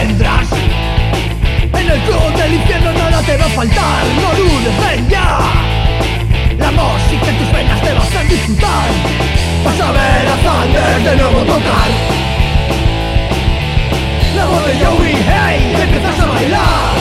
tendrás. En el club del infierno nada te va a faltar, no dudes, ven ya. La música en tus venas te va a hacer disfrutar. Vas a ver a Thunder de nuevo tocar. La voz de Joey, hey, empiezas a bailar.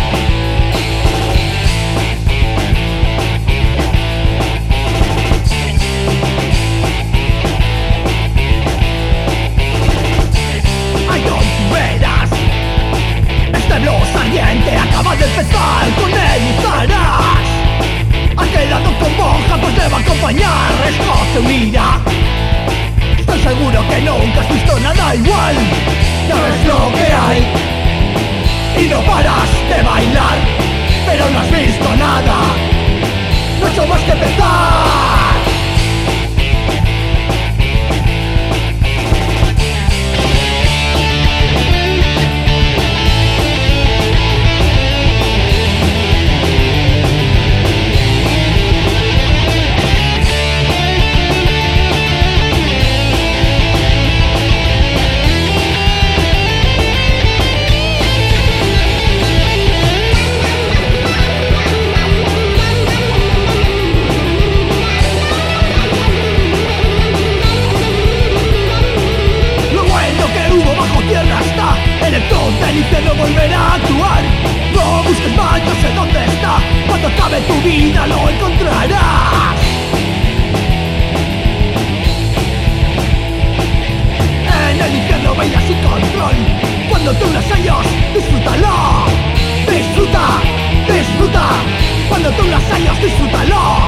Ay, no, tú verás. Este blues ardiente acaba de empezar, con él estarás. Ha quedado con monja, pues te va a acompañar. Escoge, mira. Estoy seguro que nunca has visto nada igual. Sabes lo que hay y no paras de bailar, pero no has visto nada. No he hecho más que empezar. El infierno volverá a actuar. No busques más, no sé dónde está. Cuando acabe tu vida lo encontrarás. En el infierno baila sin control. Cuando tú los años, disfrútalo. Disfruta, disfruta. Cuando tú los años, disfrútalo.